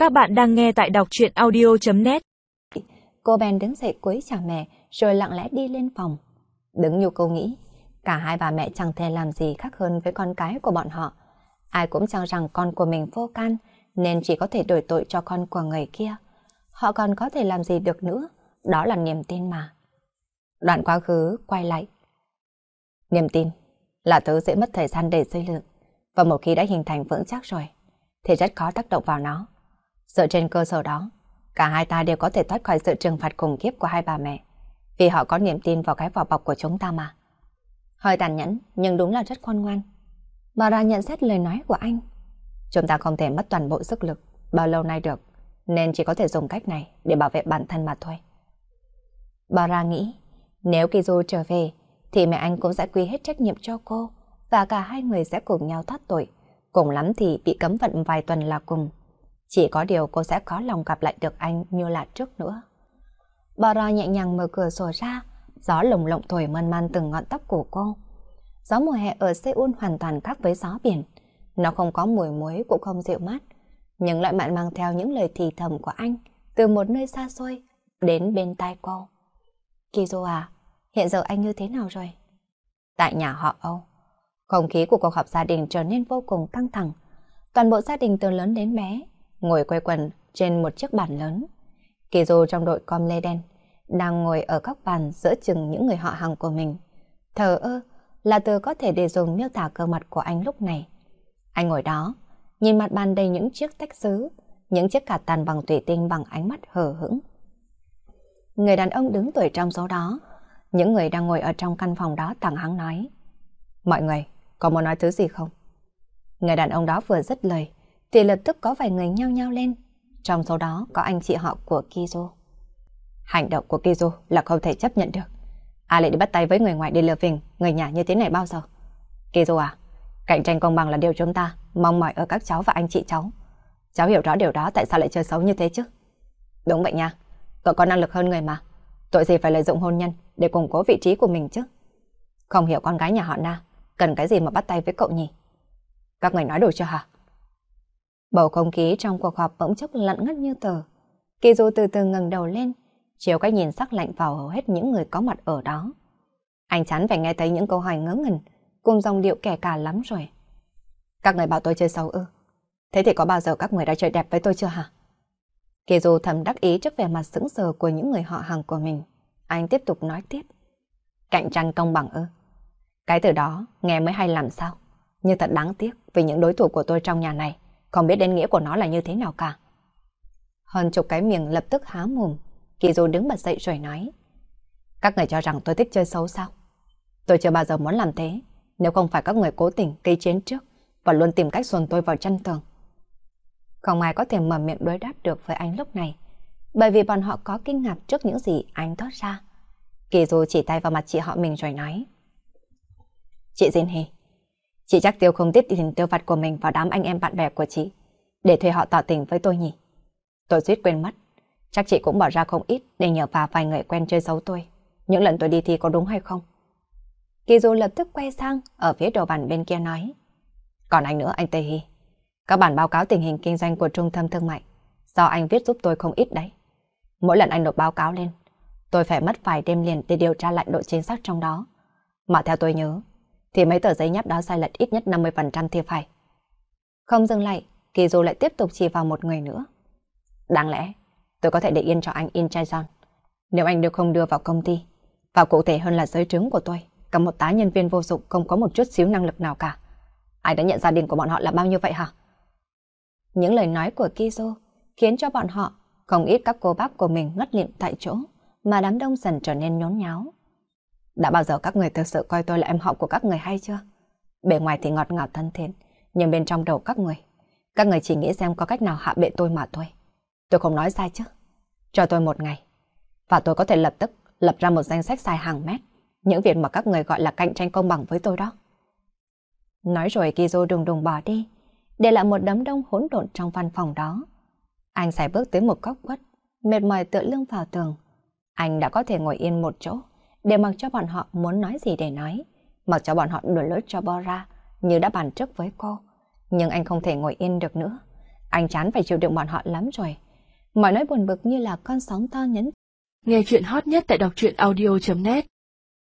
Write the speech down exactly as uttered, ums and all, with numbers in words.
Các bạn đang nghe tại đọc truyện audio chấm net. Cô bèn đứng dậy cúi chào mẹ rồi lặng lẽ đi lên phòng. Đứng như cô nghĩ, cả hai bà mẹ chẳng thể làm gì khác hơn với con cái của bọn họ. Ai cũng cho rằng con của mình vô can nên chỉ có thể đổi tội cho con của người kia. Họ còn có thể làm gì được nữa, đó là niềm tin mà. Đoạn quá khứ quay lại. Niềm tin là thứ dễ mất thời gian để xây dựng, và một khi đã hình thành vững chắc rồi thì rất khó tác động vào nó. Dựa trên cơ sở đó, cả hai ta đều có thể thoát khỏi sự trừng phạt khủng khiếp của hai bà mẹ, vì họ có niềm tin vào cái vỏ bọc của chúng ta mà. Hơi tàn nhẫn nhưng đúng là rất khôn ngoan. Bà ra nhận xét lời nói của anh. Chúng ta không thể mất toàn bộ sức lực bao lâu nay được, nên chỉ có thể dùng cách này để bảo vệ bản thân mà thôi. Bà ra nghĩ, nếu Kizu trở về thì mẹ anh cũng sẽ quy hết trách nhiệm cho cô, và cả hai người sẽ cùng nhau thoát tội. Cùng lắm thì bị cấm vận vài tuần là cùng. Chỉ có điều cô sẽ khó lòng gặp lại được anh như là trước nữa. Bà ra nhẹ nhàng mở cửa sổ ra, gió lồng lộng thổi mơn man từng ngọn tóc của cô. Gió mùa hè ở Seoul hoàn toàn khác với gió biển. Nó không có mùi muối cũng không dịu mát, nhưng lại mặn mang theo những lời thì thầm của anh từ một nơi xa xôi đến bên tai cô. Kizu à, hiện giờ anh như thế nào rồi? Tại nhà họ Âu, không khí của cuộc họp gia đình trở nên vô cùng căng thẳng. Toàn bộ gia đình từ lớn đến bé ngồi quây quần trên một chiếc bàn lớn. Kizu trong đội com lê đen đang ngồi ở góc bàn giữa chừng những người họ hàng của mình. Thờ ơ là từ có thể để dùng miêu tả cơ mặt của anh lúc này. Anh ngồi đó, nhìn mặt bàn đầy những chiếc tách sứ, những chiếc cà tàn bằng thủy tinh bằng ánh mắt hờ hững. Người đàn ông đứng tuổi trong số đó, những người đang ngồi ở trong căn phòng đó thẳng hắng nói: mọi người, có muốn nói thứ gì không? Người đàn ông đó vừa dứt lời thì lập tức có vài người nhao nhao lên, trong số đó có anh chị họ của Kizu. Hành động của Kizu là không thể chấp nhận được. Ai lại đi bắt tay với người ngoài đi lừa phỉnh người nhà như thế này bao giờ? Kizu à, cạnh tranh công bằng là điều chúng ta mong mỏi ở các cháu và anh chị cháu. Cháu hiểu rõ điều đó, tại sao lại chơi xấu như thế chứ? Đúng vậy nha, cậu có năng lực hơn người mà. Tội gì phải lợi dụng hôn nhân để củng cố vị trí của mình chứ? Không hiểu con gái nhà họ Na cần cái gì mà bắt tay với cậu nhỉ? Các người nói đủ chưa hả? Bầu không khí trong cuộc họp bỗng chốc lặng ngắt như tờ. Kizu từ từ ngẩng đầu lên, chiếu cái nhìn sắc lạnh vào hầu hết những người có mặt ở đó. Anh chán phải nghe thấy những câu hỏi ngớ ngẩn cùng dòng điệu kẻ cả lắm rồi. Các người bảo tôi chơi xấu ư? Thế thì có bao giờ các người đã chơi đẹp với tôi chưa hả? Kizu thầm đắc ý trước vẻ mặt sững sờ của những người họ hàng của mình. Anh tiếp tục nói tiếp. Cạnh tranh công bằng ư? Cái từ đó nghe mới hay làm sao. Nhưng thật đáng tiếc vì những đối thủ của tôi trong nhà này không biết đến nghĩa của nó là như thế nào cả. Hơn chục cái miệng lập tức há mồm. Kizu đứng bật dậy rồi nói: các người cho rằng tôi thích chơi xấu sao? Tôi chưa bao giờ muốn làm thế, nếu không phải các người cố tình gây chiến trước và luôn tìm cách dồn tôi vào chân tường. Không ai có thể mở miệng đối đáp được với anh lúc này, bởi vì bọn họ có kinh ngạc trước những gì anh thốt ra. Kizu chỉ tay vào mặt chị họ mình rồi nói: chị Jin Hee, chị chắc tiêu không tiết tiền tiêu vặt của mình vào đám anh em bạn bè của chị để thuê họ tỏ tình với tôi nhỉ? Tôi suýt quên mất, chắc chị cũng bỏ ra không ít để nhờ vào vài người quen chơi xấu tôi những lần tôi đi thi, có đúng hay không? Kizu lập tức quay sang ở phía đầu bàn bên kia nói: còn anh nữa anh Tae Hee, các bản báo cáo tình hình kinh doanh của trung tâm thương mại do anh viết giúp tôi không ít đấy. Mỗi lần anh nộp báo cáo lên, tôi phải mất vài đêm liền để điều tra lại độ chính xác trong đó. Mà theo tôi nhớ, thì mấy tờ giấy nháp đó sai lệch ít nhất năm mươi phần trăm thì phải. Không dừng lại, Kizu lại tiếp tục chỉ vào một người nữa. Đáng lẽ, tôi có thể để yên cho anh In Chae-jeon nếu anh đều không đưa vào công ty, và cụ thể hơn là giới trướng của tôi, cả một tá nhân viên vô dụng không có một chút xíu năng lực nào cả. Ai đã nhận gia đình của bọn họ là bao nhiêu vậy hả? Những lời nói của Kizu khiến cho bọn họ, không ít các cô bác của mình ngất lịm tại chỗ, mà đám đông dần trở nên nhốn nháo. Đã bao giờ các người thực sự coi tôi là em họ của các người hay chưa? Bề ngoài thì ngọt ngào thân thiện, nhưng bên trong đầu các người, các người chỉ nghĩ xem có cách nào hạ bệ tôi mà thôi. Tôi không nói sai chứ? Cho tôi một ngày, và tôi có thể lập tức lập ra một danh sách dài hàng mét những việc mà các người gọi là cạnh tranh công bằng với tôi đó. Nói rồi Kizu đùng đùng bỏ đi, để lại một đám đông hỗn độn trong văn phòng đó. Anh sải bước tới một góc khuất, mệt mỏi tựa lưng vào tường. Anh đã có thể ngồi yên một chỗ để mặc cho bọn họ muốn nói gì để nói, mặc cho bọn họ đuổi lối cho Bora như đã bàn trước với cô. Nhưng anh không thể ngồi yên được nữa. Anh chán phải chịu đựng bọn họ lắm rồi. Mọi nỗi buồn bực như là con sóng to nhấn. Nghe chuyện hot nhất tại đọc truyện audio chấm net.